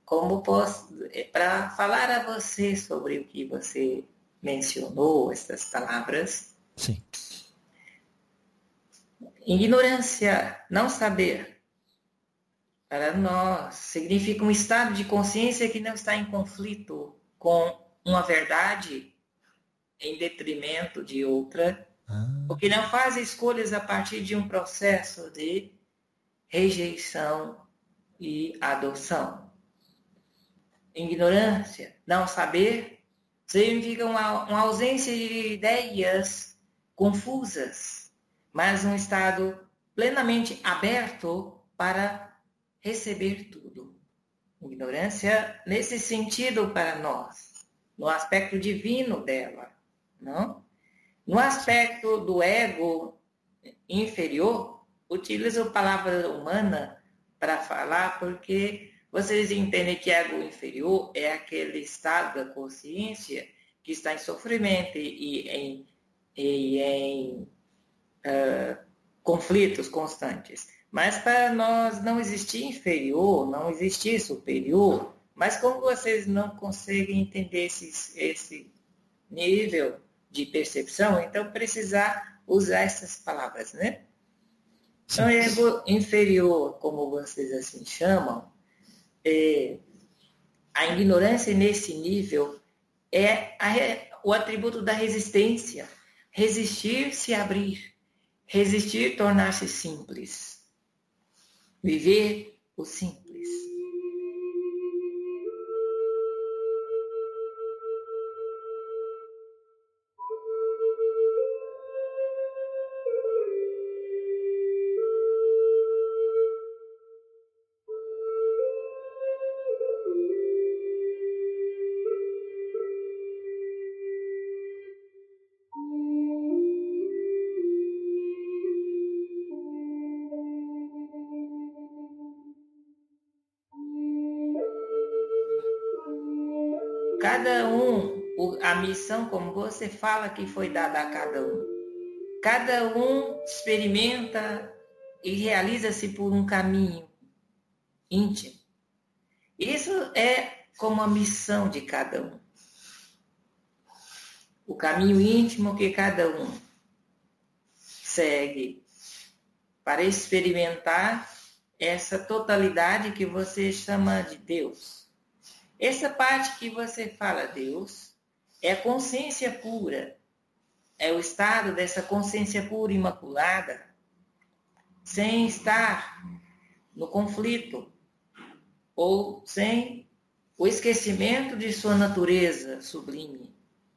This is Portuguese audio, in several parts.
como posso, para falar a você sobre o que você mencionou, essas palavras. Sim. Ignorância, não saber, para nós, significa um estado de consciência que não está em conflito com uma verdade em detrimento de outra, o que não faz escolhas a partir de um processo de rejeição e adoção. Ignorância, não saber, significa uma ausência de ideias confusas, mas um estado plenamente aberto para receber tudo. Ignorância nesse sentido para nós, no aspecto divino dela, não? No aspecto do ego inferior, utilizo a palavra humana para falar porque vocês entendem que ego inferior é aquele estado da consciência que está em sofrimento e em conflitos constantes. Mas para nós não existir inferior, não existir superior. Mas como vocês não conseguem entender esse nível de percepção, então precisar usar essas palavras, né? Então, ego inferior, como vocês assim chamam, a ignorância nesse nível é o atributo da resistência. Resistir, se abrir. Resistir, tornar-se simples. Viver o simples. Cada um, a missão, como você fala, que foi dada a cada um. Cada um experimenta e realiza-se por um caminho íntimo. Isso é como a missão de cada um. O caminho íntimo que cada um segue para experimentar essa totalidade que você chama de Deus. Essa parte que você fala Deus é a consciência pura, é o estado dessa consciência pura imaculada, sem estar no conflito ou sem o esquecimento de sua natureza sublime.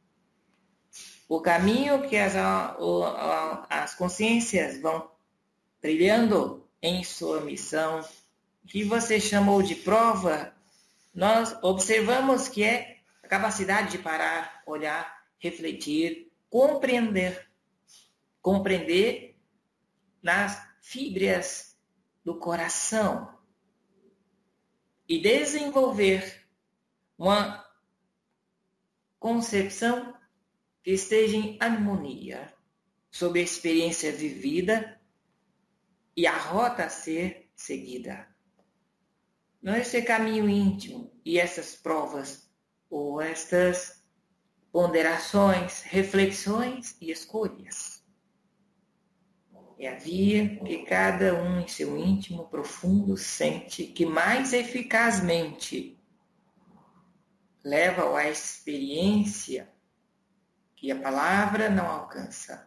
O caminho que as consciências vão trilhando em sua missão, que você chamou de prova, nós observamos que é a capacidade de parar, olhar, refletir, compreender. Compreender nas fibras do coração e desenvolver uma concepção que esteja em harmonia sobre a experiência vivida e a rota a ser seguida. Não é esse caminho íntimo e essas provas ou estas ponderações, reflexões e escolhas. É a via que cada um em seu íntimo profundo sente que mais eficazmente leva à experiência que a palavra não alcança.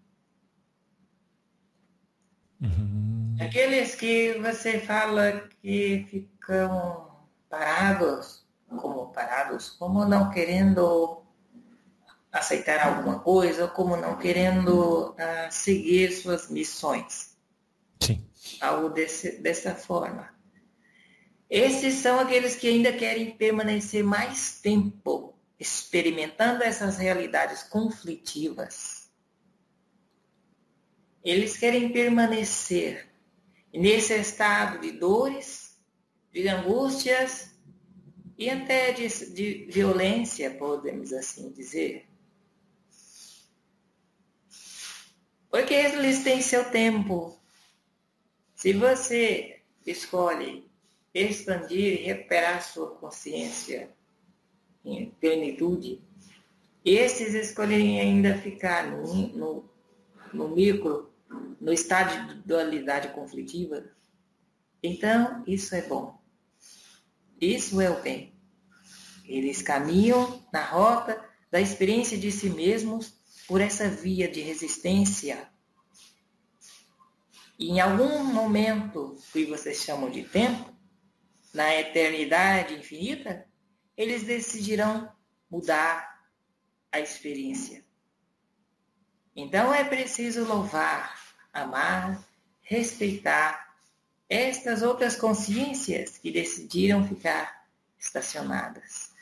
Aqueles que você fala que ficam parados, como não querendo aceitar alguma coisa, ou como não querendo seguir suas missões. Sim. Algo dessa forma. Esses são aqueles que ainda querem permanecer mais tempo experimentando essas realidades conflitivas. Eles querem permanecer nesse estado de dores, de angústias e até de violência, podemos assim dizer. Porque eles têm seu tempo. Se você escolhe expandir e recuperar sua consciência em plenitude, esses escolherem ainda ficar no micro, no estágio de dualidade conflitiva, então isso é bom. Isso é o bem. Eles caminham na rota da experiência de si mesmos por essa via de resistência. E em algum momento que vocês chamam de tempo, na eternidade infinita, eles decidirão mudar a experiência. Então é preciso louvar, amar, respeitar estas outras consciências que decidiram ficar estacionadas.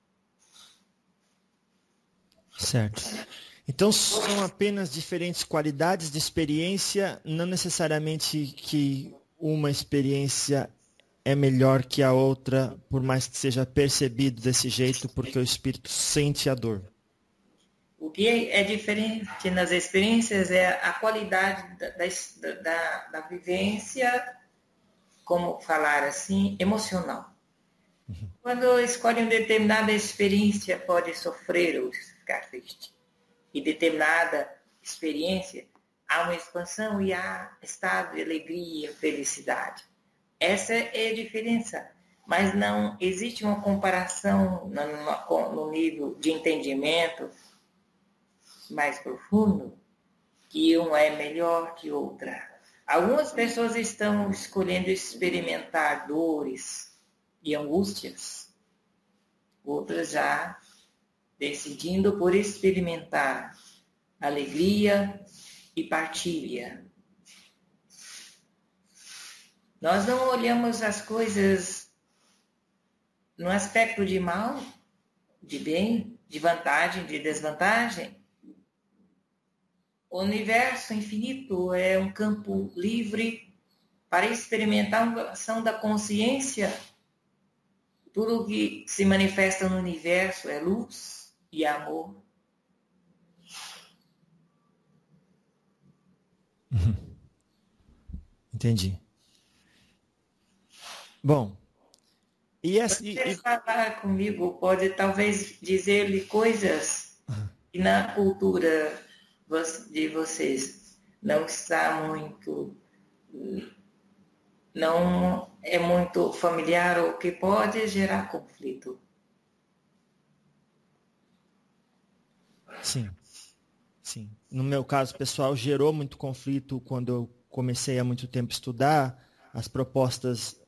Certo. Então são apenas diferentes qualidades de experiência, não necessariamente que uma experiência é melhor que a outra, por mais que seja percebido desse jeito, porque o espírito sente a dor. O que é diferente nas experiências é a qualidade da vivência, como falar assim, emocional. Quando escolhe uma determinada experiência, pode sofrer ou ficar triste. E determinada experiência, há uma expansão e há estado de alegria, felicidade. Essa é a diferença. Mas não existe uma comparação no nível de entendimento mais profundo, que uma é melhor que outra. Algumas pessoas estão escolhendo experimentar dores e angústias. Outras já decidindo por experimentar alegria e partilha. Nós não olhamos as coisas no aspecto de mal, de bem, de vantagem, de desvantagem. O universo infinito é um campo livre para experimentar a ação da consciência. Tudo que se manifesta no universo é luz e amor. Entendi. Bom, Você falar comigo, pode talvez dizer-lhe coisas que na cultura de vocês não está muito, não é muito familiar ou que pode gerar conflito. Sim, sim. No meu caso pessoal, gerou muito conflito quando eu comecei há muito tempo a estudar as propostas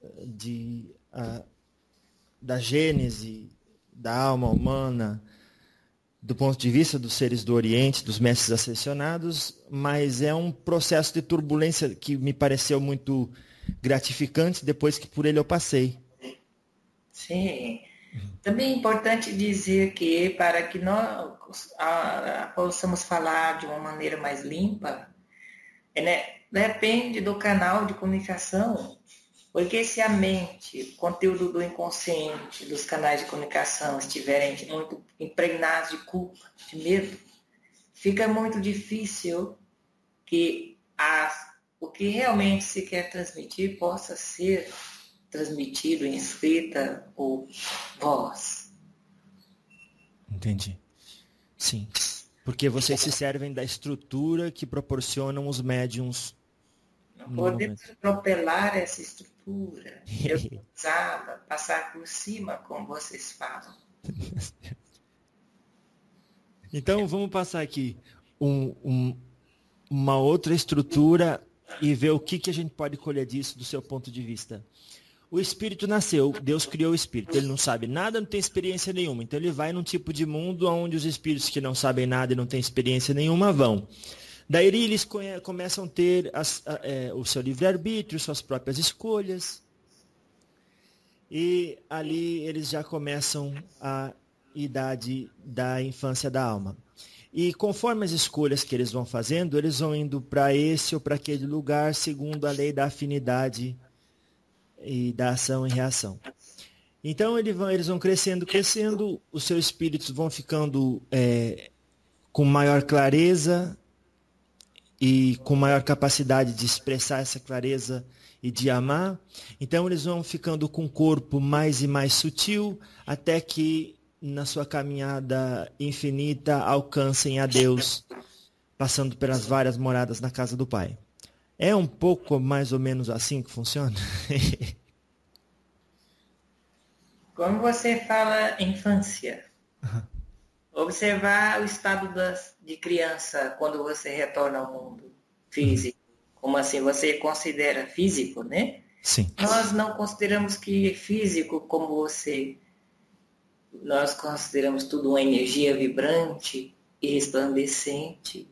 da gênese da alma humana, do ponto de vista dos seres do Oriente, dos mestres ascensionados, mas é um processo de turbulência que me pareceu muito gratificante depois que por ele eu passei. Sim. Também é importante dizer que para que nós possamos falar de uma maneira mais limpa, depende do canal de comunicação, porque se a mente, o conteúdo do inconsciente, dos canais de comunicação estiverem muito impregnados de culpa, de medo, fica muito difícil que o que realmente se quer transmitir possa ser transmitido em escrita ou voz. Entendi. Sim. Porque vocês se servem da estrutura que proporcionam os médiums. Não podemos atropelar essa estrutura. Eu precisava passar por cima, como vocês falam. Então, vamos passar aqui uma outra estrutura e ver o que a gente pode colher disso do seu ponto de vista. O espírito nasceu, Deus criou o espírito, ele não sabe nada, não tem experiência nenhuma, então ele vai num tipo de mundo onde os espíritos que não sabem nada e não têm experiência nenhuma vão. Daí eles começam a ter o seu livre-arbítrio, suas próprias escolhas, e ali eles já começam a idade da infância da alma. E conforme as escolhas que eles vão fazendo, eles vão indo para esse ou para aquele lugar, segundo a lei da afinidade e da ação e reação. Então eles vão crescendo, os seus espíritos vão ficando com maior clareza e com maior capacidade de expressar essa clareza e de amar. Então eles vão ficando com o corpo mais e mais sutil, até que na sua caminhada infinita alcancem a Deus, passando pelas várias moradas na casa do Pai. É um pouco mais ou menos assim que funciona? Quando você fala infância, observar o estado de criança quando você retorna ao mundo físico. Como assim? Você considera físico, né? Sim. Nós não consideramos que físico como você. Nós consideramos tudo uma energia vibrante e resplandecente.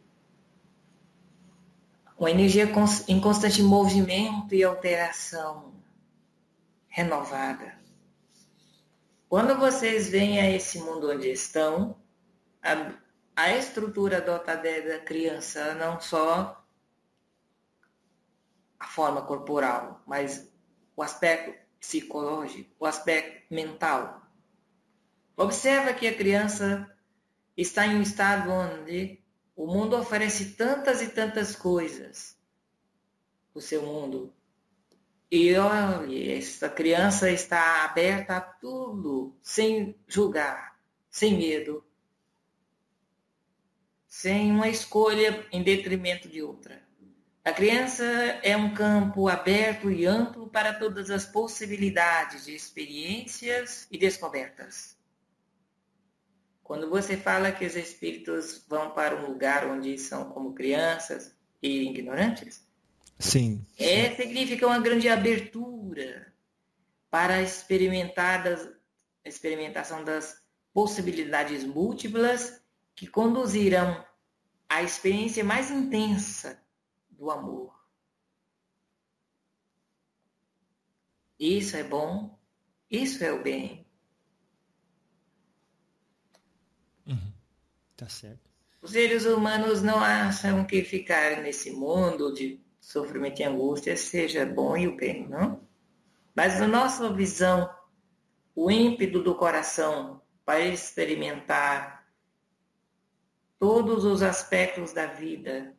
Uma energia em constante movimento e alteração, renovada. Quando vocês vêm a esse mundo onde estão, a estrutura dotada da criança, não só a forma corporal, mas o aspecto psicológico, o aspecto mental. Observa que a criança está em um estado onde o mundo oferece tantas e tantas coisas, o seu mundo. E olha, essa criança está aberta a tudo, sem julgar, sem medo, sem uma escolha em detrimento de outra. A criança é um campo aberto e amplo para todas as possibilidades de experiências e descobertas. Quando você fala que os espíritos vão para um lugar onde são como crianças e ignorantes, sim. Significa uma grande abertura para a experimentação das possibilidades múltiplas que conduzirão à experiência mais intensa do amor. Isso é bom, isso é o bem. Tá certo. Os seres humanos não acham que ficar nesse mundo de sofrimento e angústia seja bom e o bem, não? Mas na nossa visão, o ímpeto do coração para experimentar todos os aspectos da vida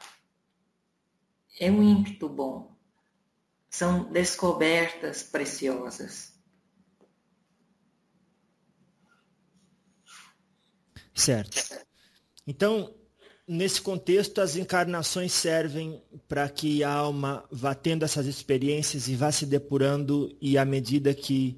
é um ímpeto bom. São descobertas preciosas. Certo. Então, nesse contexto, as encarnações servem para que a alma vá tendo essas experiências e vá se depurando, e à medida que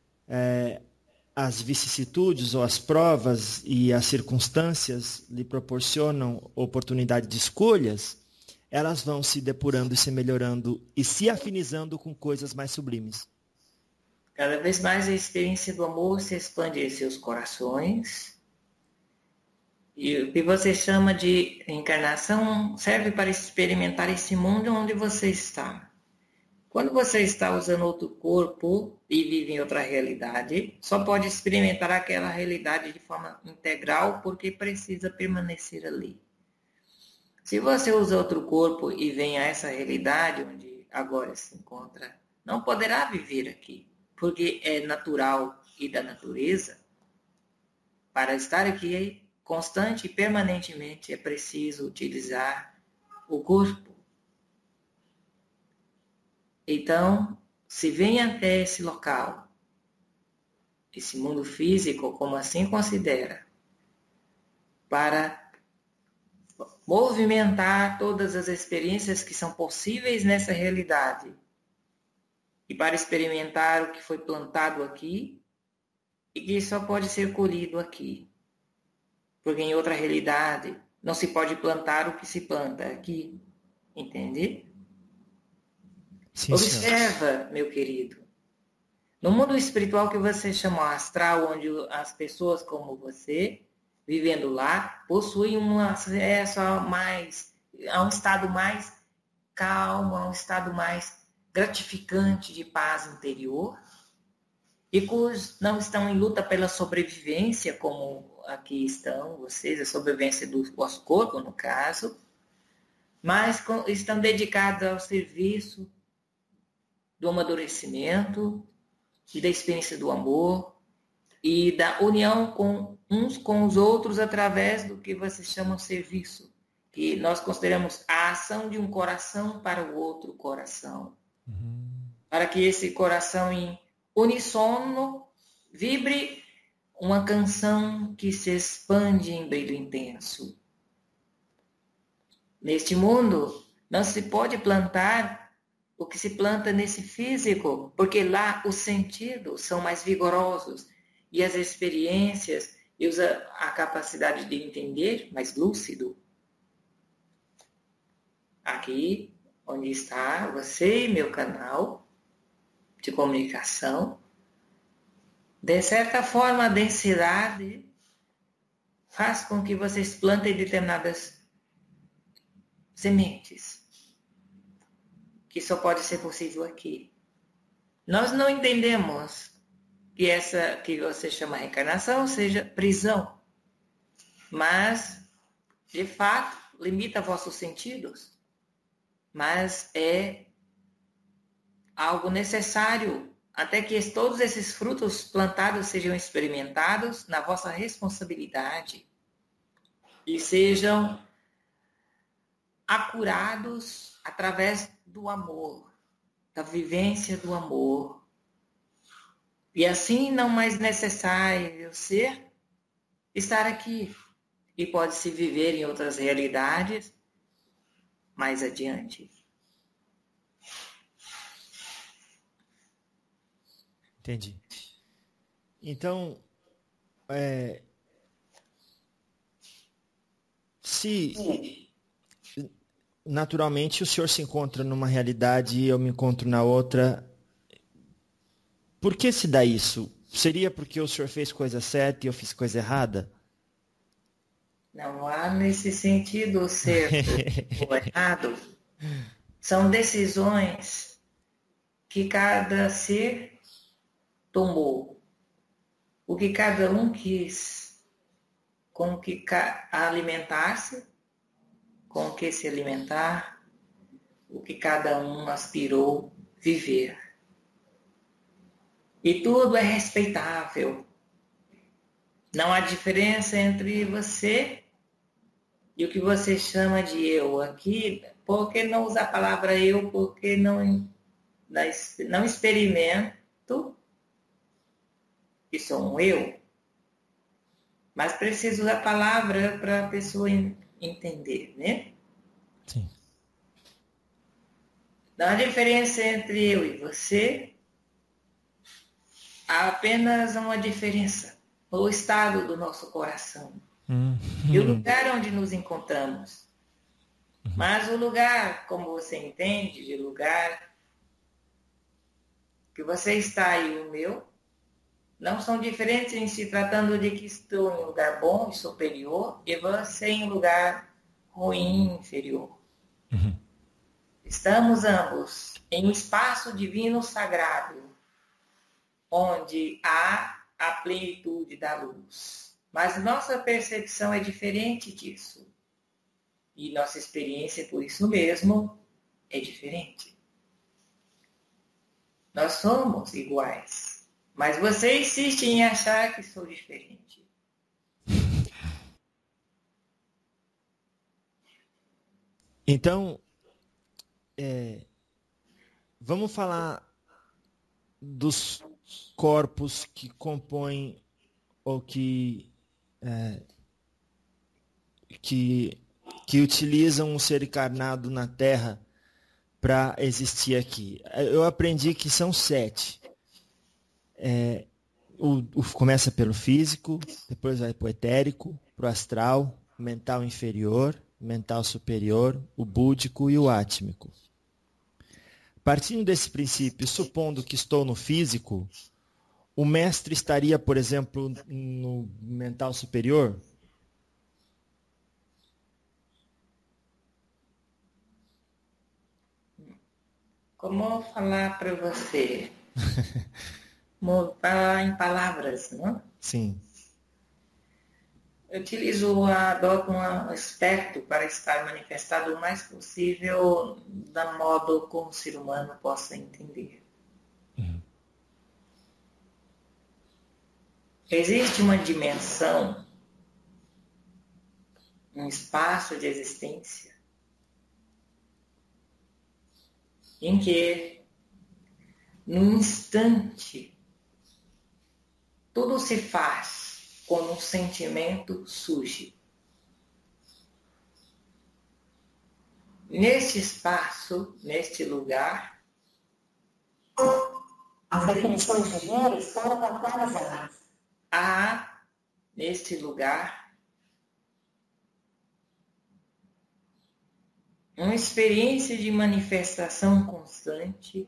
as vicissitudes ou as provas e as circunstâncias lhe proporcionam oportunidade de escolhas, elas vão se depurando e se melhorando e se afinizando com coisas mais sublimes. Cada vez mais a experiência do amor se expande em seus corações. E o que você chama de encarnação serve para experimentar esse mundo onde você está. Quando você está usando outro corpo e vive em outra realidade, só pode experimentar aquela realidade de forma integral porque precisa permanecer ali. Se você usa outro corpo e vem a essa realidade onde agora se encontra, não poderá viver aqui, porque é natural e da natureza. Para estar aqui constante e permanentemente é preciso utilizar o corpo. Então, se vem até esse local, esse mundo físico, como assim considera, para movimentar todas as experiências que são possíveis nessa realidade e para experimentar o que foi plantado aqui e que só pode ser colhido aqui. Porque em outra realidade não se pode plantar o que se planta aqui. Entende? Sim, observa, senhor. Meu querido. No mundo espiritual que você chama astral, onde as pessoas como você, vivendo lá, possuem um acesso a um estado mais calmo, a um estado mais gratificante de paz interior, e cujos não estão em luta pela sobrevivência, como aqui estão vocês, a sobrevivência do vosso corpo, no caso, mas estão dedicados ao serviço do amadurecimento e da experiência do amor e da união com uns com os outros através do que vocês chamam serviço, que nós consideramos a ação de um coração para o outro coração. Para que esse coração em uníssono vibre uma canção que se expande em brilho intenso. Neste mundo, não se pode plantar o que se planta nesse físico, porque lá os sentidos são mais vigorosos e as experiências e a capacidade de entender mais lúcido. Aqui, onde está você e meu canal de comunicação, de certa forma a densidade faz com que vocês plantem determinadas sementes, que só pode ser possível aqui. Nós não entendemos que essa que você chama reencarnação seja prisão, mas de fato limita vossos sentidos, mas é algo necessário até que todos esses frutos plantados sejam experimentados na vossa responsabilidade e sejam acurados através do amor, da vivência do amor. E assim não mais necessário ser estar aqui e pode-se viver em outras realidades mais adiante. Entendi. Então, se naturalmente o senhor se encontra numa realidade e eu me encontro na outra, por que se dá isso? Seria porque o senhor fez coisa certa e eu fiz coisa errada? Não há nesse sentido certo ou errado. São decisões que cada ser tomou, o que cada um quis, com que alimentar-se, com o que se alimentar, o que cada um aspirou viver. E tudo é respeitável. Não há diferença entre você e o que você chama de eu aqui. Por que não usar a palavra eu? Porque não experimento que sou um eu. Mas preciso da palavra para a pessoa entender, né? Sim. Não há diferença entre eu e você. Há apenas uma diferença no estado do nosso coração. E o lugar onde nos encontramos. Mas o lugar, como você entende, de lugar que você está e o meu, não são diferentes em se tratando de que estou em um lugar bom e superior e você em um lugar ruim e inferior. Estamos ambos em um espaço divino sagrado, onde há a plenitude da luz. Mas nossa percepção é diferente disso. E nossa experiência, por isso mesmo, é diferente. Nós somos iguais. Mas você insiste em achar que sou diferente. Então, vamos falar dos corpos que compõem ou que utilizam o ser encarnado na Terra para existir aqui. Eu aprendi que são 7. Começa pelo físico, depois vai para o etérico, para o astral, mental inferior, mental superior, o búdico e o átmico. Partindo desse princípio, supondo que estou no físico, o mestre estaria, por exemplo, no mental superior? Como falar para você? Como falar em palavras, não? Sim. Eu adoto um aspecto para estar manifestado o mais possível da modo como o ser humano possa entender. Existe uma dimensão um espaço de existência em que, num instante, tudo se faz quando um sentimento surge. Neste espaço, neste lugar, as definições de gênero foram atualizadas. Há, neste lugar, uma experiência de manifestação constante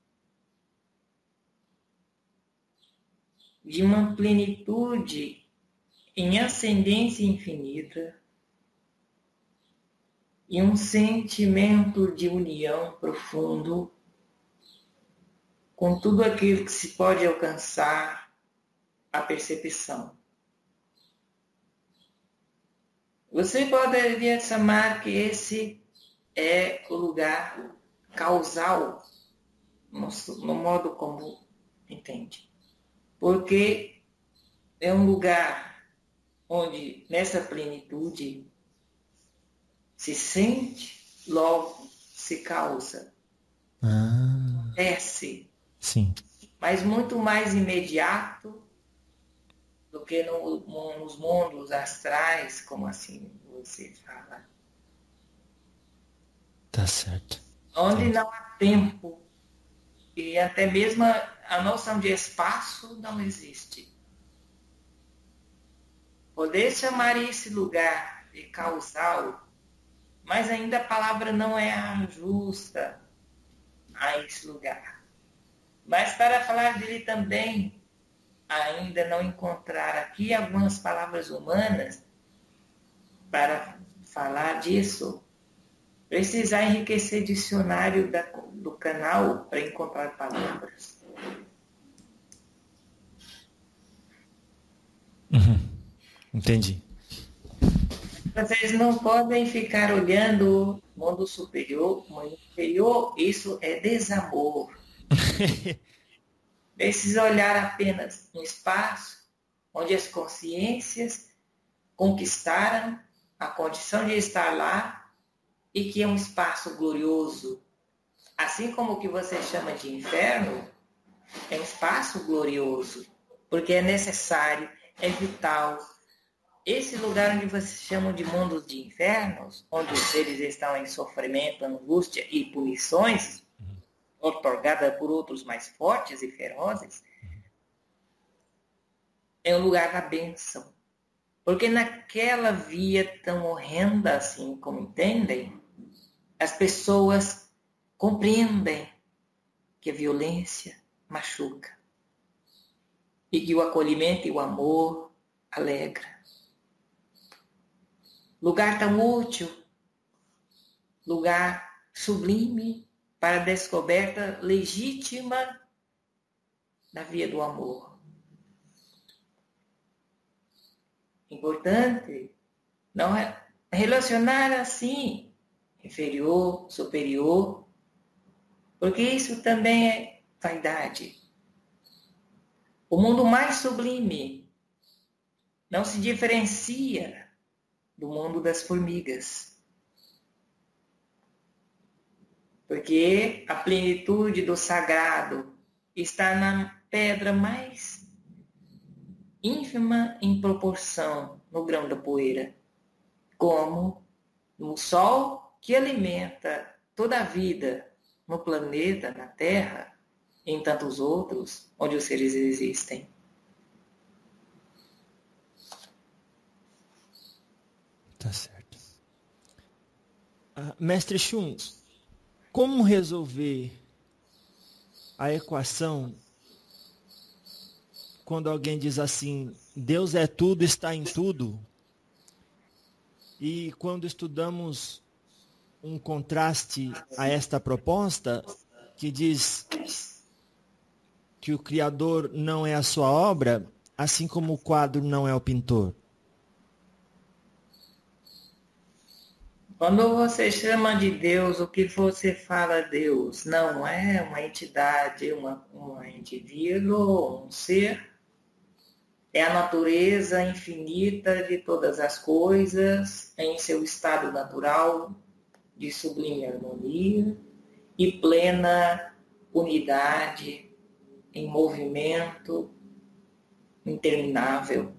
de uma plenitude em ascendência infinita e um sentimento de união profundo com tudo aquilo que se pode alcançar a percepção. Você poderia chamar que esse é o lugar causal, no modo como entende. Porque é um lugar onde, nessa plenitude, se sente, logo se causa. Acontece. Sim. Mas muito mais imediato do que nos mundos astrais, como assim você fala. Tá certo. Onde não há tempo e até mesmo a noção de espaço não existe. Poder chamar esse lugar de causal, mas ainda a palavra não é justa a esse lugar. Mas para falar dele também, ainda não encontrar aqui algumas palavras humanas para falar disso, precisar enriquecer dicionário do canal para encontrar palavras. Entendi. Vocês não podem ficar olhando o mundo superior, mundo inferior, isso é desamor. Precisa olhar apenas no espaço onde as consciências conquistaram a condição de estar lá e que é um espaço glorioso. Assim como o que você chama de inferno, é um espaço glorioso, porque é necessário, é vital. Esse lugar onde vocês chamam de mundos de infernos, onde os seres estão em sofrimento, angústia e punições, otorgada por outros mais fortes e ferozes, é um lugar da bênção. Porque naquela via tão horrenda, assim como entendem, as pessoas compreendem que a violência machuca e que o acolhimento e o amor alegra. Lugar tão útil, lugar sublime para a descoberta legítima da via do amor. Importante não relacionar assim, inferior, superior, porque isso também é vaidade. O mundo mais sublime não se diferencia do mundo das formigas. Porque a plenitude do sagrado está na pedra mais ínfima em proporção no grão da poeira, como no sol que alimenta toda a vida no planeta, na Terra, e em tantos outros, onde os seres existem. Tá certo. Mestre Shun, como resolver a equação quando alguém diz assim, Deus é tudo, está em tudo? E quando estudamos um contraste a esta proposta, que diz que o Criador não é a sua obra, assim como o quadro não é o pintor. Quando você chama de Deus, o que você fala Deus não é uma entidade, um indivíduo, um ser. É a natureza infinita de todas as coisas em seu estado natural de sublime harmonia e plena unidade em movimento interminável.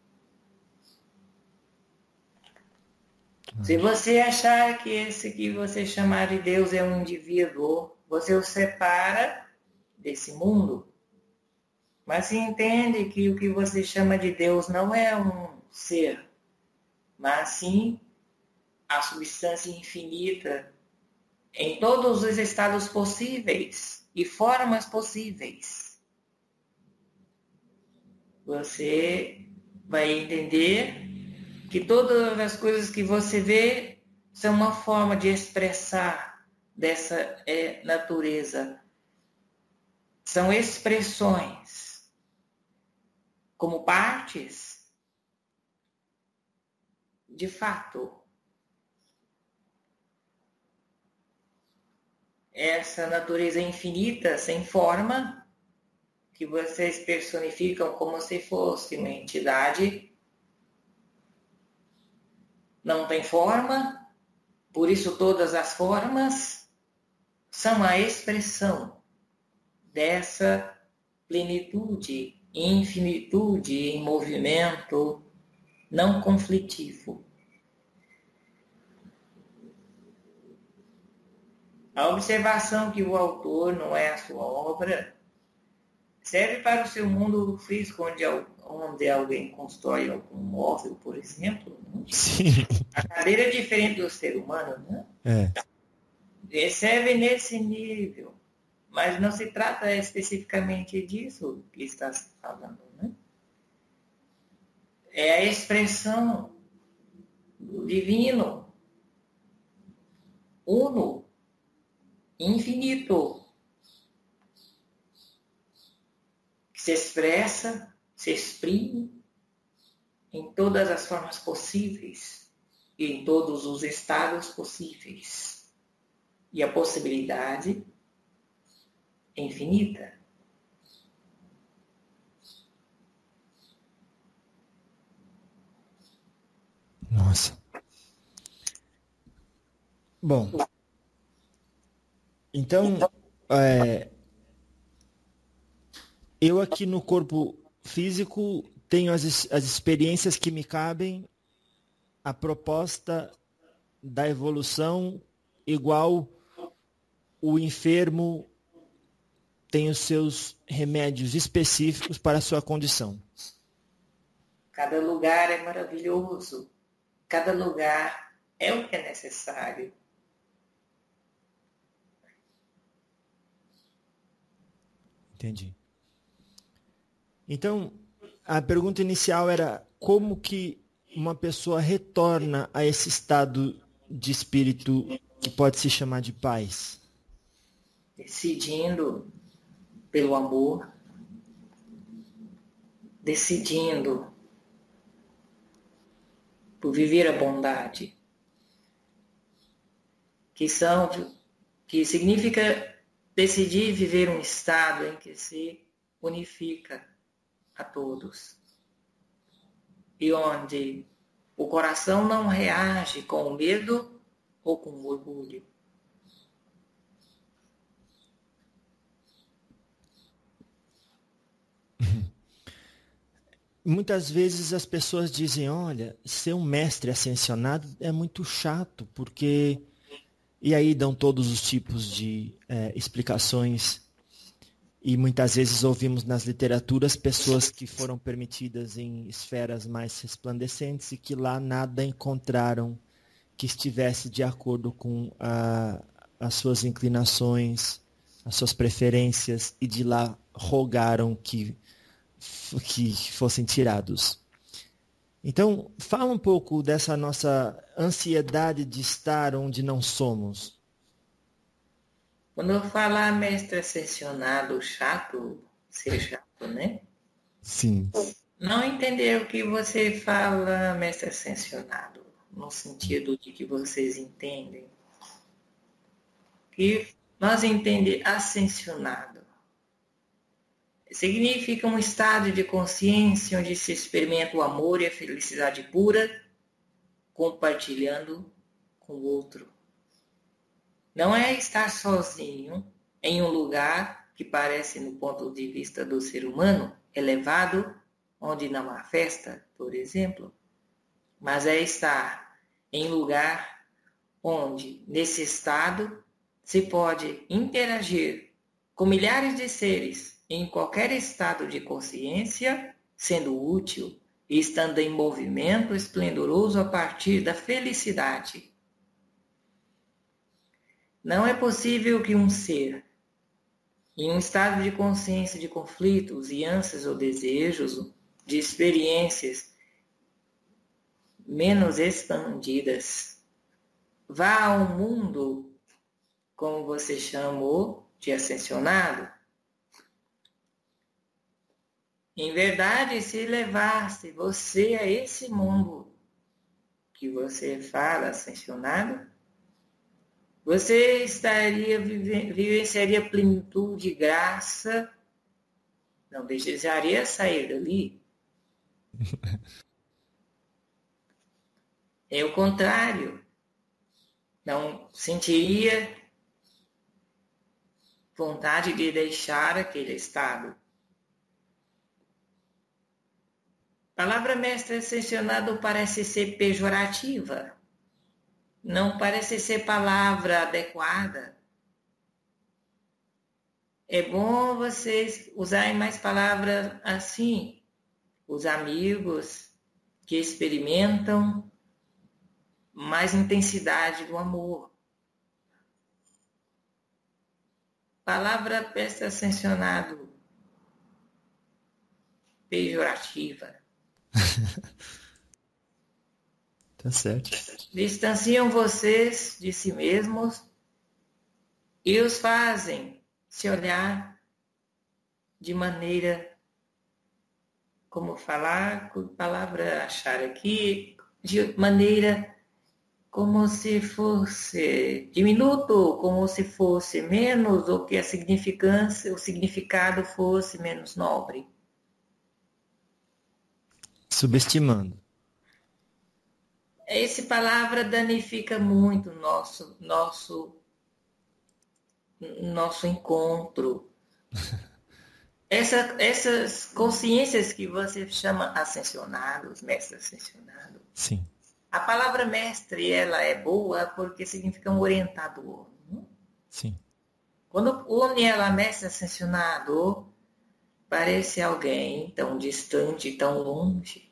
Se você achar que esse que você chamar de Deus é um indivíduo, você o separa desse mundo. Mas se entende que o que você chama de Deus não é um ser, mas sim a substância infinita em todos os estados possíveis e formas possíveis. Você vai entender que todas as coisas que você vê são uma forma de expressar dessa natureza. São expressões como partes de fato. Essa natureza infinita, sem forma, que vocês personificam como se fosse uma entidade, não tem forma, por isso todas as formas são a expressão dessa plenitude, infinitude em movimento não conflitivo. A observação que o autor, não é a sua obra, serve para o seu mundo físico, onde alguém constrói algum móvel, por exemplo. Sim. A cadeira é diferente do ser humano, né? Serve nesse nível. Mas não se trata especificamente disso que está se falando, né? É a expressão do divino, uno, infinito, que se expressa, se exprime em todas as formas possíveis e em todos os estados possíveis. E a possibilidade é infinita. Nossa. Bom, então, eu aqui no corpo físico tenho as experiências que me cabem, a proposta da evolução igual o enfermo tem os seus remédios específicos para a sua condição. Cada lugar é maravilhoso. Cada lugar é o que é necessário. Entendi. Então, a pergunta inicial era como que uma pessoa retorna a esse estado de espírito que pode se chamar de paz? Decidindo pelo amor, decidindo por viver a bondade, que significa decidir viver um estado em que se unifica a todos e onde o coração não reage com o medo ou com o orgulho. Muitas vezes as pessoas dizem, olha, ser um mestre ascensionado é muito chato, porque... E aí dão todos os tipos de explicações. E muitas vezes ouvimos nas literaturas pessoas que foram permitidas em esferas mais resplandecentes e que lá nada encontraram que estivesse de acordo com as suas inclinações, as suas preferências, e de lá rogaram que fossem tirados. Então, fala um pouco dessa nossa ansiedade de estar onde não somos. Quando eu falar mestre ascensionado, ser chato, né? Sim. Não entender o que você fala, mestre ascensionado, no sentido de que vocês entendem. Que nós entendemos ascensionado. significa um estado de consciência onde se experimenta o amor e a felicidade pura, compartilhando com o outro. Não é estar sozinho em um lugar que parece, no ponto de vista do ser humano, elevado, onde não há festa, por exemplo, mas é estar em lugar onde, nesse estado, se pode interagir com milhares de seres em qualquer estado de consciência, sendo útil e estando em movimento esplendoroso a partir da felicidade. Não é possível que um ser, em um estado de consciência de conflitos e ânsias ou desejos, de experiências menos expandidas, vá ao mundo, como você chamou, de ascensionado. Em verdade, se levasse você a esse mundo que você fala, ascensionado, você vivenciaria plenitude, graça, não desejaria sair dali. É o contrário, não sentiria vontade de deixar aquele estado. A palavra mestre ascensionado parece ser pejorativa. Não parece ser palavra adequada. É bom vocês usarem mais palavras assim. Os amigos que experimentam mais intensidade do amor. Palavra mestre ascensionado pejorativa. Tá certo. Distanciam vocês de si mesmos e os fazem se olhar de maneira, como falar, com palavra achar aqui, de maneira como se fosse diminuto, como se fosse menos, ou que a significância, o significado fosse menos nobre. Subestimando. Essa palavra danifica muito nosso encontro. Essas consciências que você chama ascensionados, mestres ascensionados. Sim. A palavra mestre, ela é boa porque significa um orientador. Sim. Quando une ela a mestre ascensionado, parece alguém tão distante, tão longe.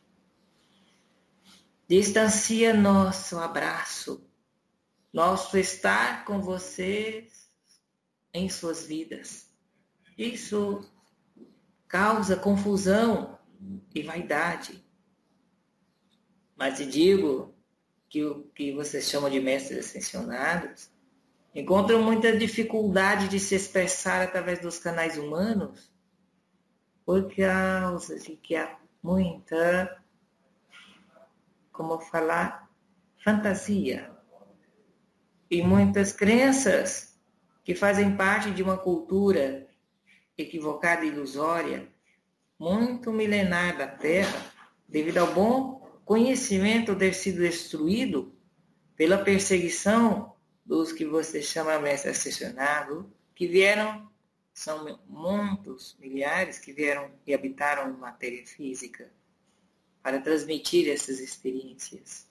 Distancia nosso abraço, nosso estar com vocês em suas vidas. Isso causa confusão e vaidade. Mas te digo que o que vocês chamam de mestres ascensionados encontram muita dificuldade de se expressar através dos canais humanos por causa de que há muita, como falar, fantasia e muitas crenças que fazem parte de uma cultura equivocada e ilusória, muito milenar da Terra, devido ao bom conhecimento ter sido destruído pela perseguição dos que você chama mestre ascensionado, que vieram, são muitos, milhares, que vieram e habitaram matéria física para transmitir essas experiências.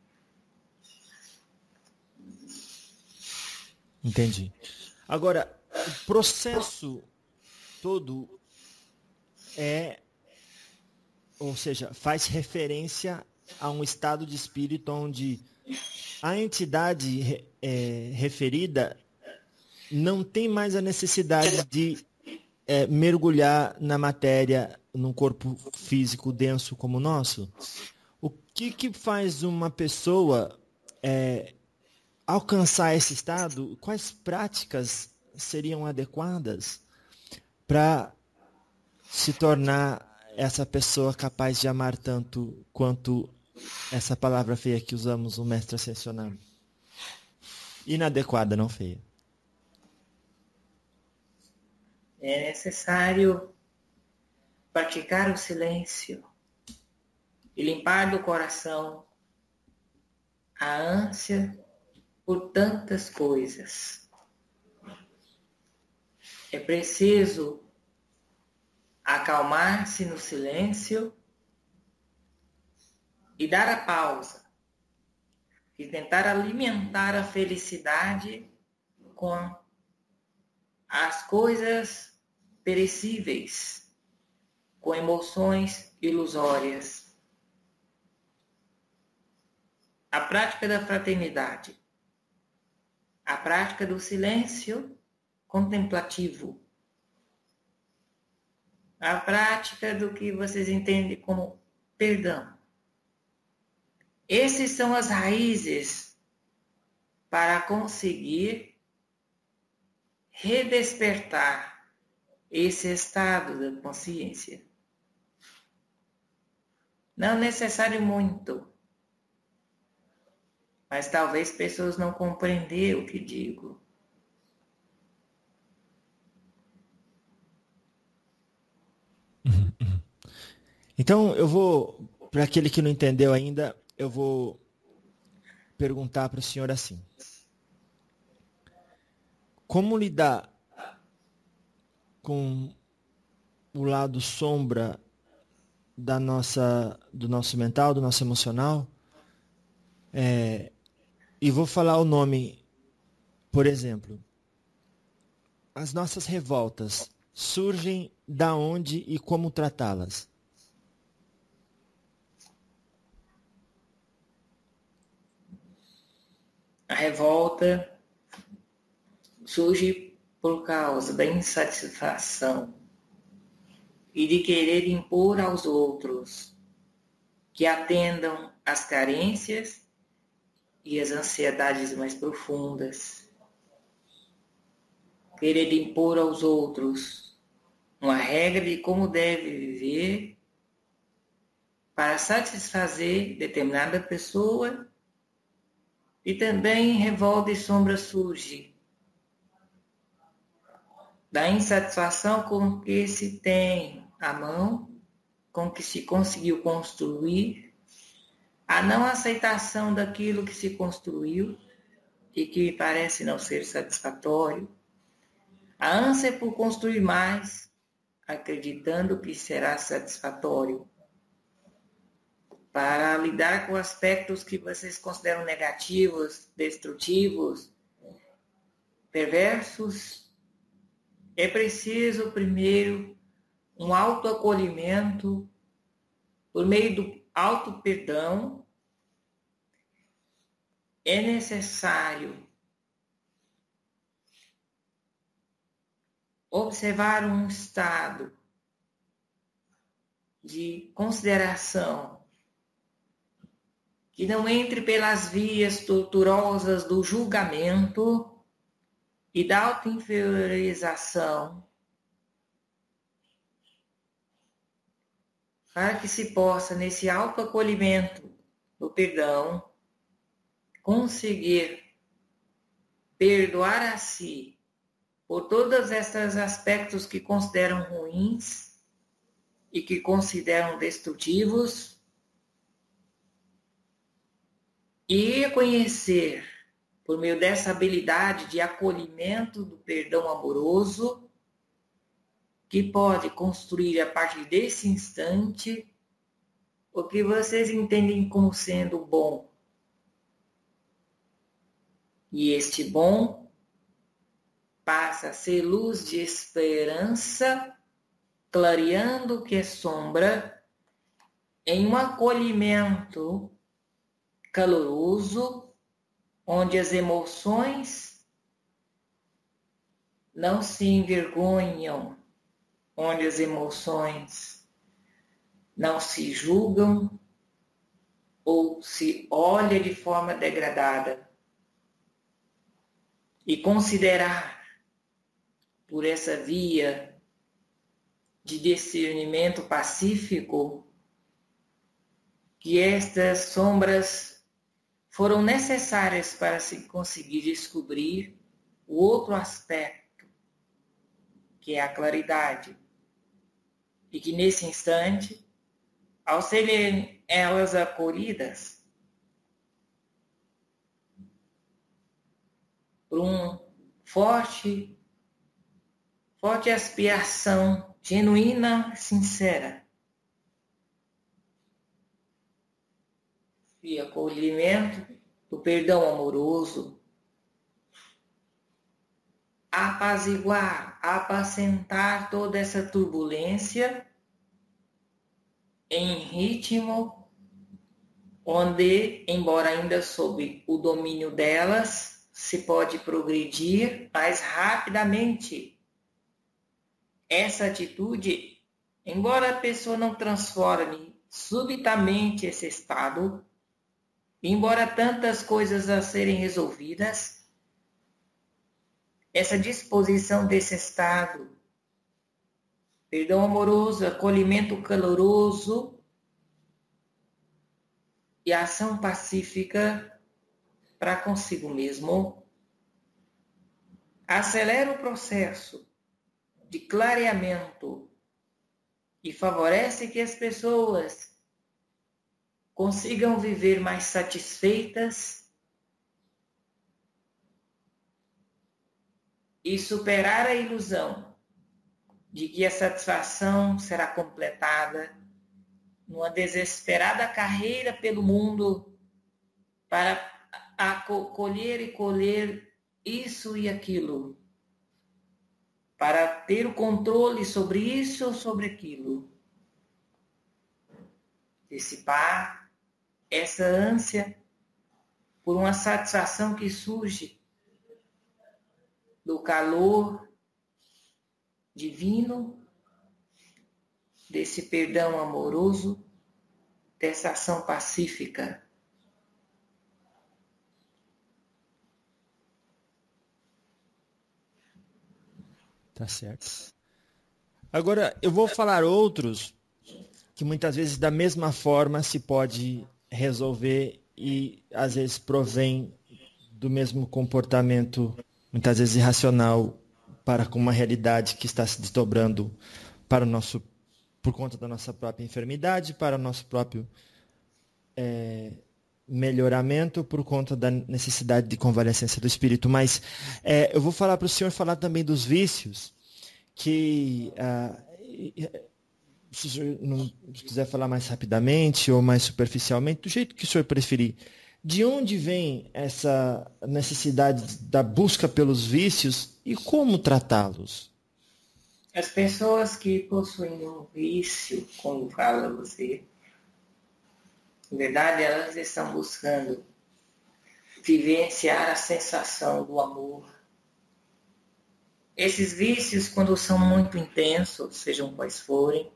Entendi. Agora, o processo todo ou seja, faz referência a um estado de espírito onde a entidade referida não tem mais a necessidade de mergulhar na matéria num corpo físico denso como o nosso. O que faz uma pessoa alcançar esse estado? Quais práticas seriam adequadas para se tornar essa pessoa capaz de amar tanto quanto essa palavra feia que usamos, o mestre ascensionado? Inadequada, não feia. É necessário praticar o silêncio e limpar do coração a ânsia por tantas coisas. É preciso acalmar-se no silêncio e dar a pausa e tentar alimentar a felicidade com as coisas perecíveis, com emoções ilusórias. A prática da fraternidade, a prática do silêncio contemplativo, a prática do que vocês entendem como perdão. Essas são as raízes para conseguir redespertar esse estado da consciência. Não é necessário muito, mas talvez pessoas não compreenderam o que digo. Então, eu vou, para aquele que não entendeu ainda, eu vou perguntar para o senhor assim. Como lidar com o lado sombra do nosso mental, do nosso emocional? E vou falar o nome, por exemplo. As nossas revoltas surgem da onde e como tratá-las? A revolta surge por causa da insatisfação e de querer impor aos outros que atendam às carências e às ansiedades mais profundas. Querer impor aos outros uma regra de como deve viver para satisfazer determinada pessoa. E também revolta e sombra surge da insatisfação com o que se tem à mão, com o que se conseguiu construir, a não aceitação daquilo que se construiu e que parece não ser satisfatório, a ânsia por construir mais, acreditando que será satisfatório, para lidar com aspectos que vocês consideram negativos, destrutivos, perversos, é preciso primeiro um autoacolhimento por meio do auto-perdão. É necessário observar um estado de consideração que não entre pelas vias tortuosas do julgamento e da auto-inferiorização, para que se possa, nesse autoacolhimento do perdão, conseguir perdoar a si por todos esses aspectos que consideram ruins e que consideram destrutivos, e reconhecer, por meio dessa habilidade de acolhimento do perdão amoroso, que pode construir a partir desse instante o que vocês entendem como sendo bom. E este bom passa a ser luz de esperança, clareando o que é sombra, em um acolhimento caloroso, onde as emoções não se envergonham, onde as emoções não se julgam ou se olha de forma degradada. E considerar, por essa via de discernimento pacífico, que estas sombras foram necessárias para se conseguir descobrir o outro aspecto, que é a claridade. e que nesse instante, ao serem elas acolhidas por forte aspiração genuína, sincera, e acolhimento do perdão amoroso, apaziguar, apacentar toda essa turbulência em ritmo onde, embora ainda sob o domínio delas, se pode progredir mais rapidamente. Essa atitude, embora a pessoa não transforme subitamente esse estado, embora tantas coisas a serem resolvidas, essa disposição desse estado, perdão amoroso, acolhimento caloroso e ação pacífica para consigo mesmo, acelera o processo de clareamento e favorece que as pessoas consigam viver mais satisfeitas e superar a ilusão de que a satisfação será completada numa desesperada carreira pelo mundo para colher e colher isso e aquilo, para ter o controle sobre isso ou sobre aquilo. Dissipar essa ânsia por uma satisfação que surge do calor divino, desse perdão amoroso, dessa ação pacífica. Tá certo. Agora, eu vou falar outros que muitas vezes da mesma forma se pode resolver e às vezes provém do mesmo comportamento, muitas vezes irracional, para com uma realidade que está se desdobrando para o nosso, por conta da nossa própria enfermidade, para o nosso próprio melhoramento, por conta da necessidade de convalescência do espírito. Mas eu vou falar para o senhor falar também dos vícios, que se o senhor não quiser falar mais rapidamente ou mais superficialmente, do jeito que o senhor preferir, de onde vem essa necessidade da busca pelos vícios e como tratá-los? As pessoas que possuem um vício, como fala você, na verdade elas estão buscando vivenciar a sensação do amor. Esses vícios, quando são muito intensos, sejam quais forem,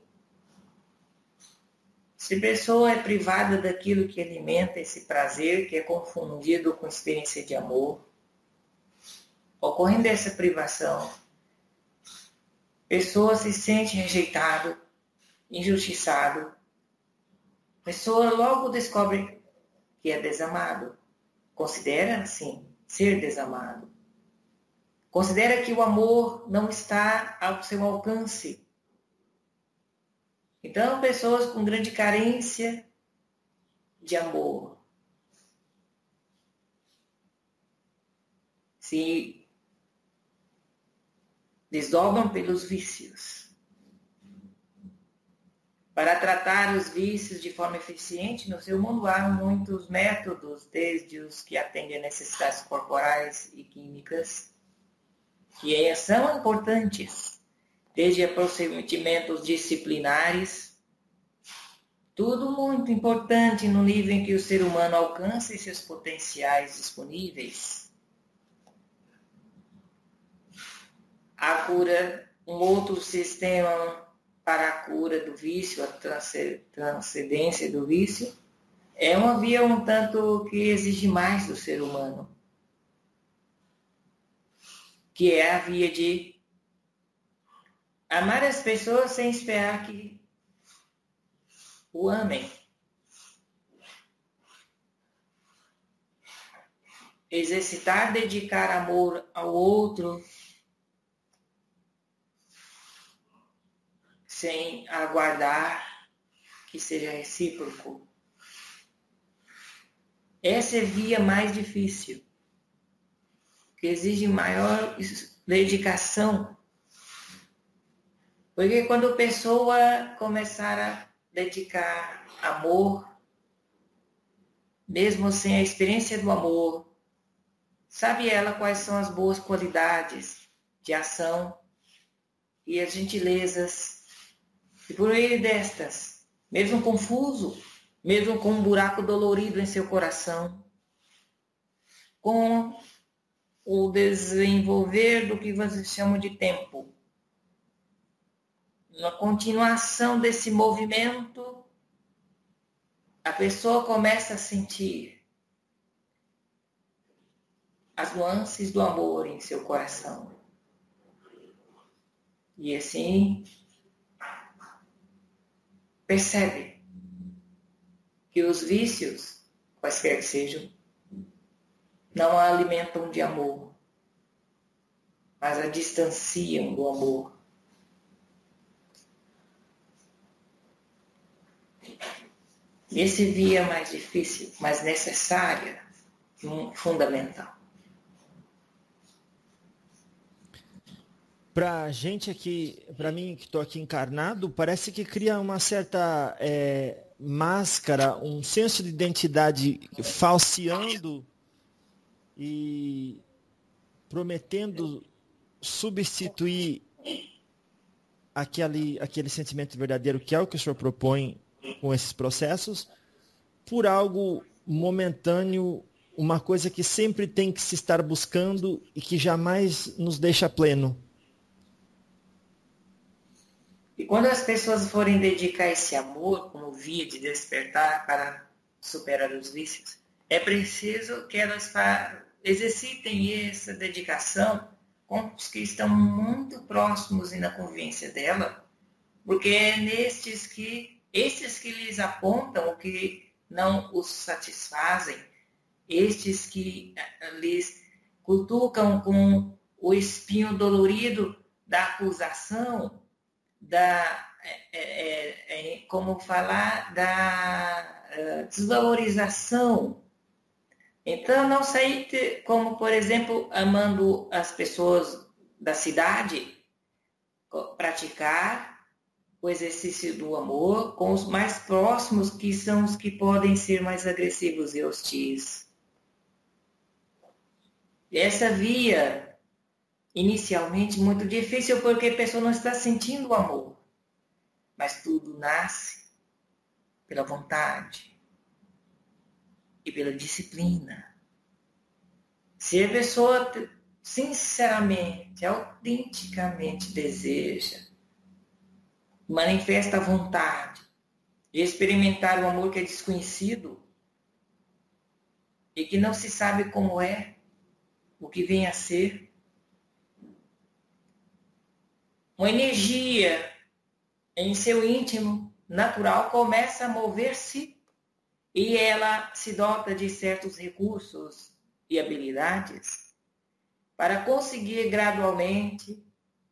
se a pessoa é privada daquilo que alimenta esse prazer, que é confundido com experiência de amor, ocorrendo essa privação, a pessoa se sente rejeitado, injustiçado, a pessoa logo descobre que é desamado, considera, sim, ser desamado. Considera que o amor não está ao seu alcance. Então, pessoas com grande carência de amor se desdobram pelos vícios. Para tratar os vícios de forma eficiente, no seu mundo há muitos métodos, desde os que atendem a necessidades corporais e químicas, que são importantes, desde a procedimentos disciplinares, tudo muito importante no nível em que o ser humano alcança seus potenciais disponíveis. A cura, um outro sistema para a cura do vício, a transcendência do vício, é uma via um tanto que exige mais do ser humano, que é a via de amar as pessoas sem esperar que o amem. Exercitar, dedicar amor ao outro, sem aguardar que seja recíproco. Essa é a via mais difícil, que exige maior dedicação. Porque quando a pessoa começar a dedicar amor, mesmo sem a experiência do amor, sabe ela quais são as boas qualidades de ação e as gentilezas. E por meio destas, mesmo confuso, mesmo com um buraco dolorido em seu coração, com o desenvolver do que vocês chamam de tempo, na continuação desse movimento, a pessoa começa a sentir as nuances do amor em seu coração. E assim, percebe que os vícios, quaisquer que sejam, não a alimentam de amor, mas a distanciam do amor. Esse via mais difícil, mas necessária, fundamental. Para a gente aqui, para mim que estou aqui encarnado, parece que cria uma certa máscara, um senso de identidade falseando e prometendo substituir aquele sentimento verdadeiro que é o que o senhor propõe com esses processos, por algo momentâneo, uma coisa que sempre tem que se estar buscando e que jamais nos deixa pleno. E quando as pessoas forem dedicar esse amor como via de despertar para superar os vícios, é preciso que elas exercitem essa dedicação com os que estão muito próximos e na convivência dela, porque é estes que lhes apontam o que não os satisfazem, estes que lhes cutucam com o espinho dolorido da acusação, da desvalorização. Então, não sair como, por exemplo, amando as pessoas da cidade, praticar o exercício do amor com os mais próximos, que são os que podem ser mais agressivos e hostis. Essa via, inicialmente, muito difícil, porque a pessoa não está sentindo o amor. Mas tudo nasce pela vontade e pela disciplina. Se a pessoa sinceramente, autenticamente deseja, manifesta a vontade de experimentar o amor que é desconhecido e que não se sabe como é, o que vem a ser, uma energia em seu íntimo natural começa a mover-se e ela se dota de certos recursos e habilidades para conseguir gradualmente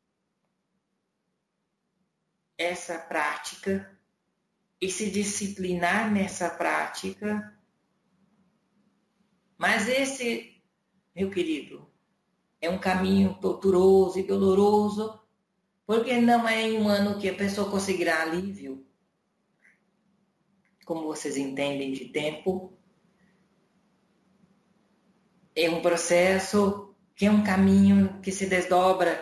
essa prática e se disciplinar nessa prática. Mas esse, meu querido, é um caminho torturoso e doloroso, porque não é em um ano que a pessoa conseguirá alívio. Como vocês entendem de tempo, é um processo que é um caminho que se desdobra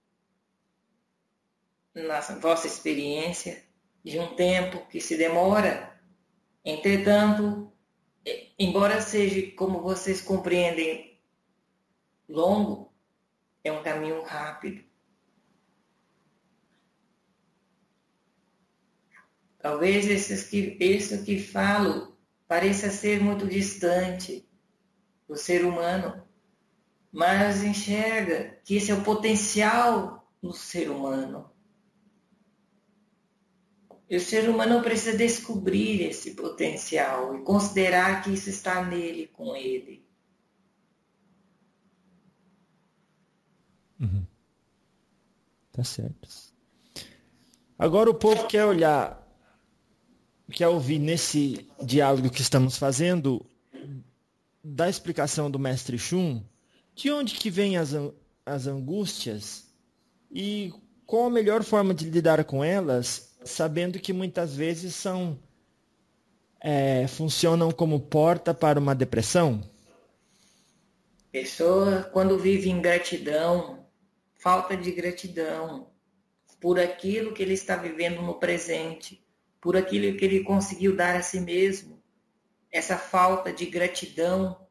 na vossa experiência de um tempo que se demora. Entretanto, embora seja, como vocês compreendem, longo, é um caminho rápido. Talvez isso que falo pareça ser muito distante do ser humano, mas enxerga que esse é o potencial do ser humano. E o ser humano precisa descobrir esse potencial e considerar que isso está nele, com ele. Uhum. Tá certo. Agora o povo quer olhar, quer ouvir nesse diálogo que estamos fazendo, da explicação do Mestre Shun, de onde que vêm as angústias e qual a melhor forma de lidar com elas, sabendo que muitas vezes funcionam como porta para uma depressão. Pessoa, quando vive em gratidão, falta de gratidão por aquilo que ele está vivendo no presente, por aquilo que ele conseguiu dar a si mesmo, essa falta de gratidão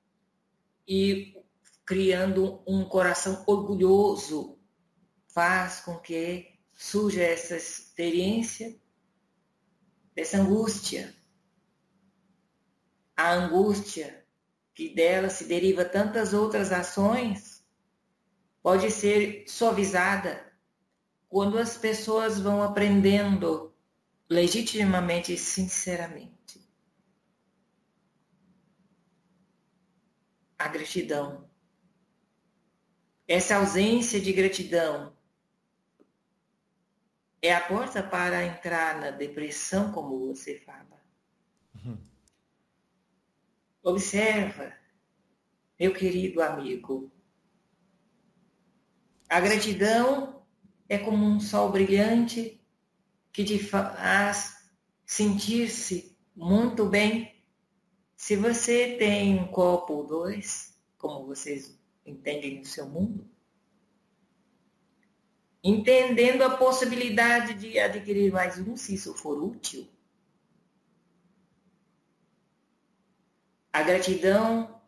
e criando um coração orgulhoso faz com que surja essa experiência dessa angústia. A angústia, que dela se deriva tantas outras ações, pode ser suavizada quando as pessoas vão aprendendo legitimamente e sinceramente a gratidão. Essa ausência de gratidão é a porta para entrar na depressão, como você fala. Observa, meu querido amigo, a gratidão é como um sol brilhante que te faz sentir-se muito bem. Se você tem um copo ou dois, como vocês entendem no seu mundo, entendendo a possibilidade de adquirir mais um, se isso for útil, a gratidão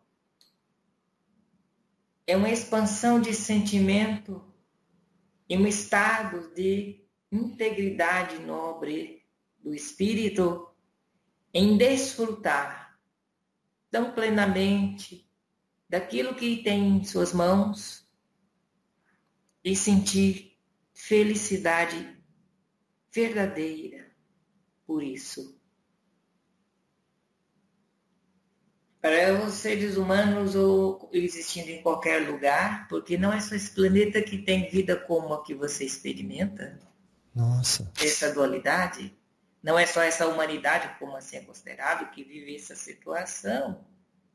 é uma expansão de sentimento em um estado de integridade nobre do espírito em desfrutar tão plenamente daquilo que tem em suas mãos e sentir felicidade verdadeira por isso. Para os seres humanos ou existindo em qualquer lugar, porque não é só esse planeta que tem vida como a que você experimenta. Nossa. Essa dualidade. Não é só essa humanidade, como assim é considerado, que vive essa situação.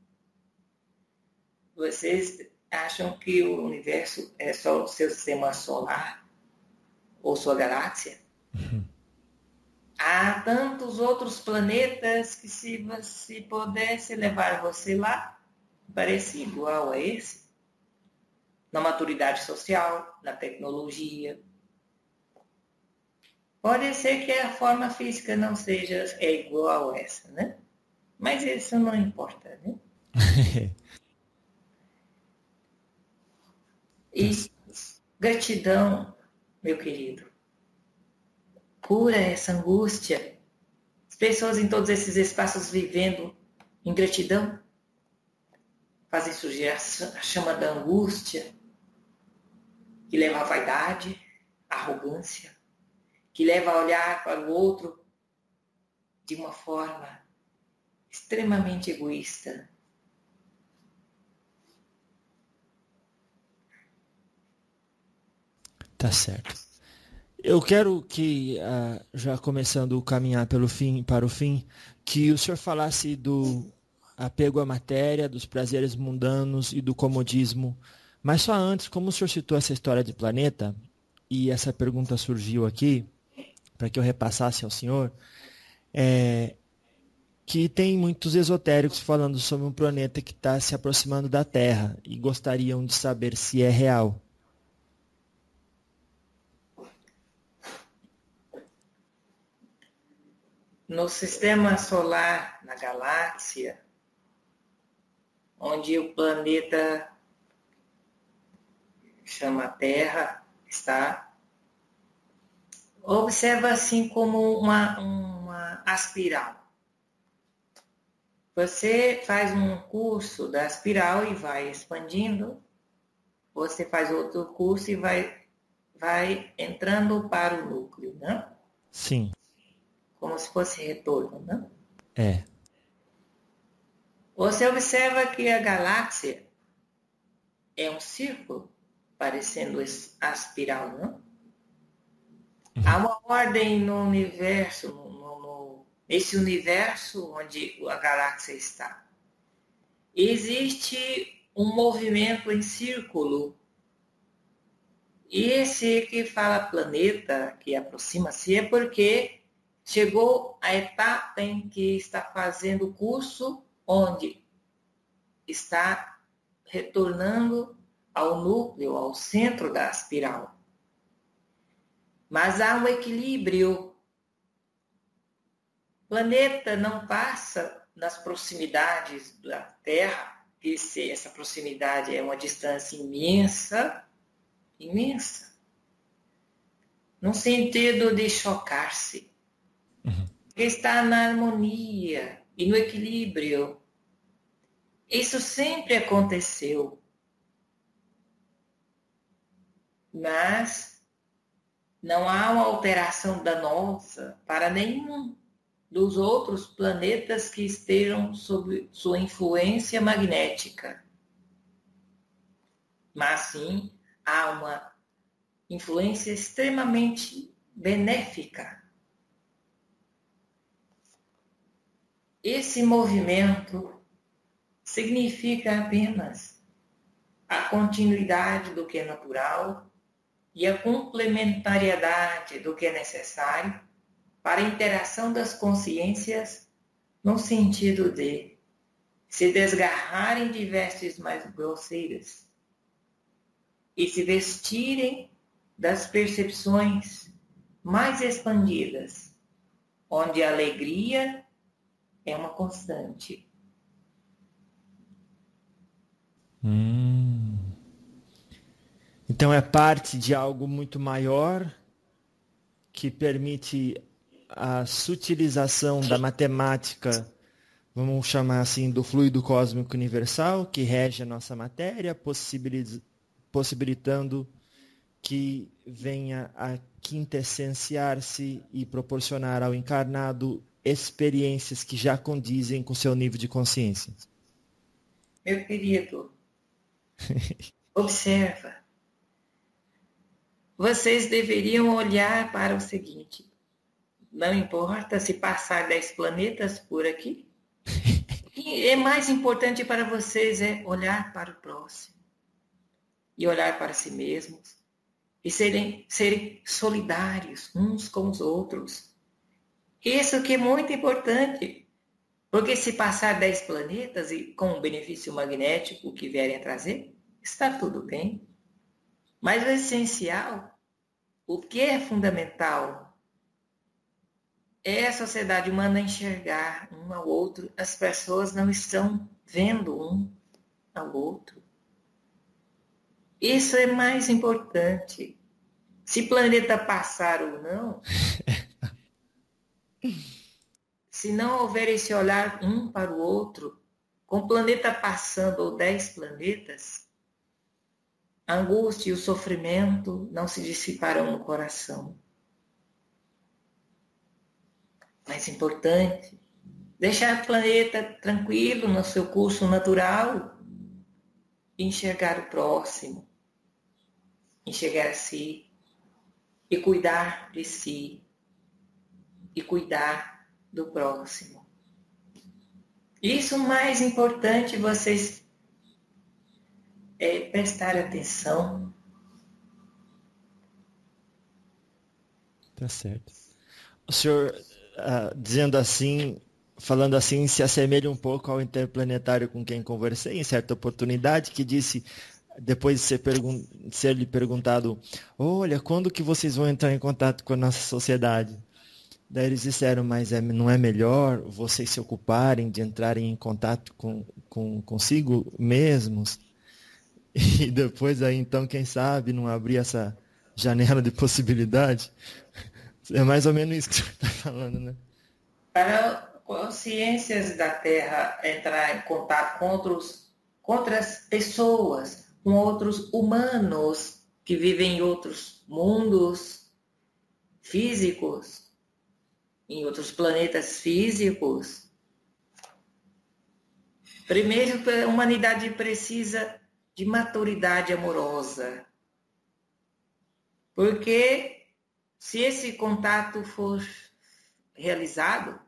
Vocês acham que o universo é só o seu sistema solar ou sua galáxia? Há tantos outros planetas que, se você pudesse levar você lá, parece igual a esse. Na maturidade social, na tecnologia. Pode ser que a forma física não seja igual a essa, né? Mas isso não importa, né? E gratidão, meu querido, cura essa angústia. As pessoas em todos esses espaços vivendo em gratidão fazem surgir a chama da angústia, que leva à vaidade, à arrogância, que leva a olhar para o outro de uma forma extremamente egoísta. Tá certo. Eu quero que, já começando a caminhar para o fim, que o senhor falasse do apego à matéria, dos prazeres mundanos e do comodismo. Mas só antes, como o senhor citou essa história de planeta, e essa pergunta surgiu aqui, para que eu repassasse ao senhor, que tem muitos esotéricos falando sobre um planeta que está se aproximando da Terra e gostariam de saber se é real. No sistema solar, na galáxia, onde o planeta chama Terra está, observa assim como uma espiral. Você faz um curso da espiral e vai expandindo, você faz outro curso e vai entrando para o núcleo, né? Sim. Como se fosse retorno, né? É. Você observa que a galáxia é um círculo, parecendo a espiral, não? Há uma ordem no universo, nesse universo onde a galáxia está. Existe um movimento em círculo. E esse que fala planeta, que aproxima-se, é porque chegou a etapa em que está fazendo o curso onde está retornando ao núcleo, ao centro da espiral. Mas há um equilíbrio. O planeta não passa nas proximidades da Terra, que essa proximidade é uma distância imensa, no sentido de chocar-se. Está na harmonia e no equilíbrio. Isso sempre aconteceu. Mas não há uma alteração danosa para nenhum dos outros planetas que estejam sob sua influência magnética. Mas sim, há uma influência extremamente benéfica. Esse movimento significa apenas a continuidade do que é natural e a complementariedade do que é necessário para a interação das consciências no sentido de se desgarrarem de vestes mais grosseiras e se vestirem das percepções mais expandidas, onde a alegria é uma constante. Então é parte de algo muito maior que permite a sutilização da matemática, vamos chamar assim, do fluido cósmico universal, que rege a nossa matéria, possibilitando que venha a quintessenciar-se e proporcionar ao encarnado experiências que já condizem com seu nível de consciência. Meu querido, observa. Vocês deveriam olhar para o seguinte. Não importa se passar 10 planetas por aqui. O que é mais importante para vocês é olhar para o próximo. E olhar para si mesmos. E serem solidários uns com os outros. Isso que é muito importante. Porque se passar 10 planetas e com o benefício magnético que vierem a trazer, está tudo bem. Mas o essencial, o que é fundamental, é a sociedade humana enxergar um ao outro. As pessoas não estão vendo um ao outro. Isso é mais importante. Se planeta passar ou não, se não houver esse olhar um para o outro, com o planeta passando ou 10 planetas, a angústia e o sofrimento não se dissiparão no coração. Mais importante, deixar o planeta tranquilo no seu curso natural e enxergar o próximo, enxergar si e cuidar de si e cuidar do próximo. Isso mais importante, vocês prestar atenção. Tá certo. O senhor, dizendo assim, falando assim, se assemelha um pouco ao interplanetário com quem conversei em certa oportunidade, que disse, depois de ser lhe perguntado, olha, quando que vocês vão entrar em contato com a nossa sociedade? Daí eles disseram, mas não é melhor vocês se ocuparem de entrarem em contato consigo mesmos? E depois aí, então, quem sabe, não abrir essa janela de possibilidade? É mais ou menos isso que você está falando, né? Para consciências da Terra entrar em contato com outras pessoas, com outros humanos que vivem em outros mundos físicos, em outros planetas físicos. Primeiro, a humanidade precisa de maturidade amorosa. Porque se esse contato for realizado,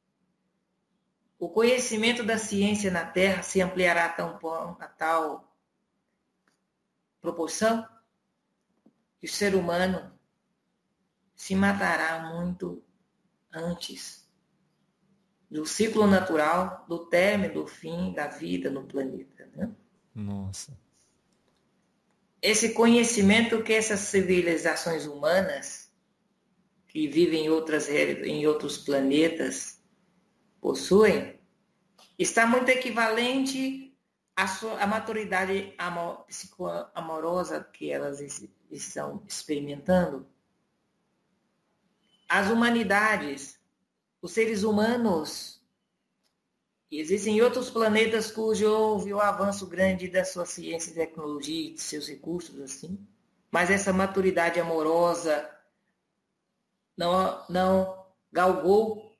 o conhecimento da ciência na Terra se ampliará a tal proporção que o ser humano se matará muito antes do ciclo natural, do término, do fim da vida no planeta. Né? Nossa. Esse conhecimento que essas civilizações humanas que vivem em outros planetas possuem, está muito equivalente à maturidade psicoamorosa que elas estão experimentando. As humanidades, os seres humanos, existem outros planetas cujo houve o avanço grande da sua ciência e tecnologia, de seus recursos, assim, mas essa maturidade amorosa não galgou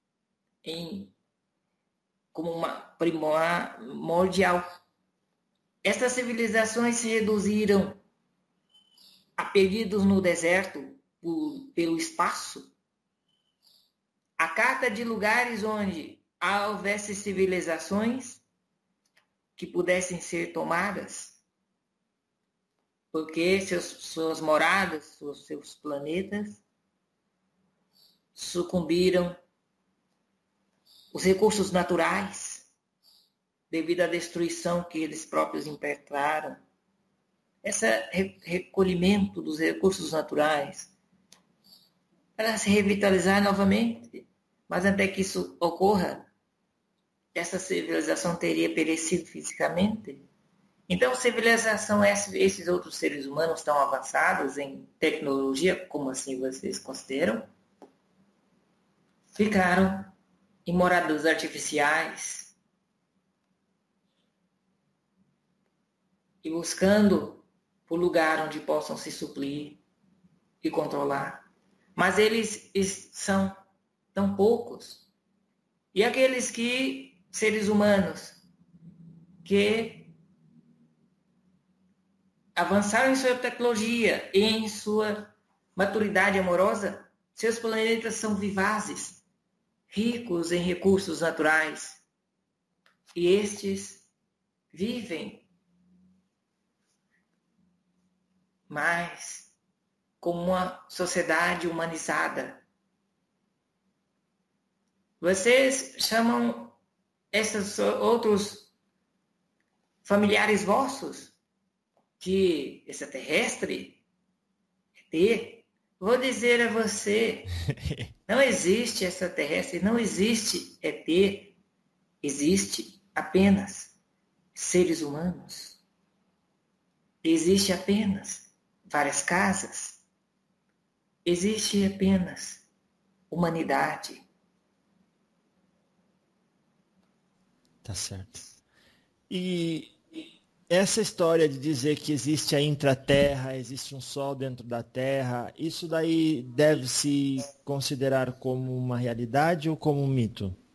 como uma primordial. Estas civilizações se reduziram a perdidos no deserto pelo espaço. A carta de lugares onde houvesse civilizações que pudessem ser tomadas, porque suas moradas, seus planetas, sucumbiram os recursos naturais devido à destruição que eles próprios impetraram. Esse recolhimento dos recursos naturais para se revitalizar novamente, mas até que isso ocorra, essa civilização teria perecido fisicamente. Então, civilização, esses outros seres humanos tão avançados em tecnologia, como assim vocês consideram, ficaram em moradas artificiais e buscando o lugar onde possam se suprir e controlar. Mas eles são tão poucos. E aqueles seres humanos, que avançaram em sua tecnologia e em sua maturidade amorosa, seus planetas são vivazes, ricos em recursos naturais, e estes vivem mais como uma sociedade humanizada. Vocês chamam esses outros familiares vossos de extraterrestre? ET? Vou dizer a você, não existe extraterrestre, não existe ET, existe apenas seres humanos. Existe apenas várias casas. Existe apenas humanidade. Tá certo. E essa história de dizer que existe a intraterra, existe um sol dentro da terra, isso daí deve se considerar como uma realidade ou como um mito?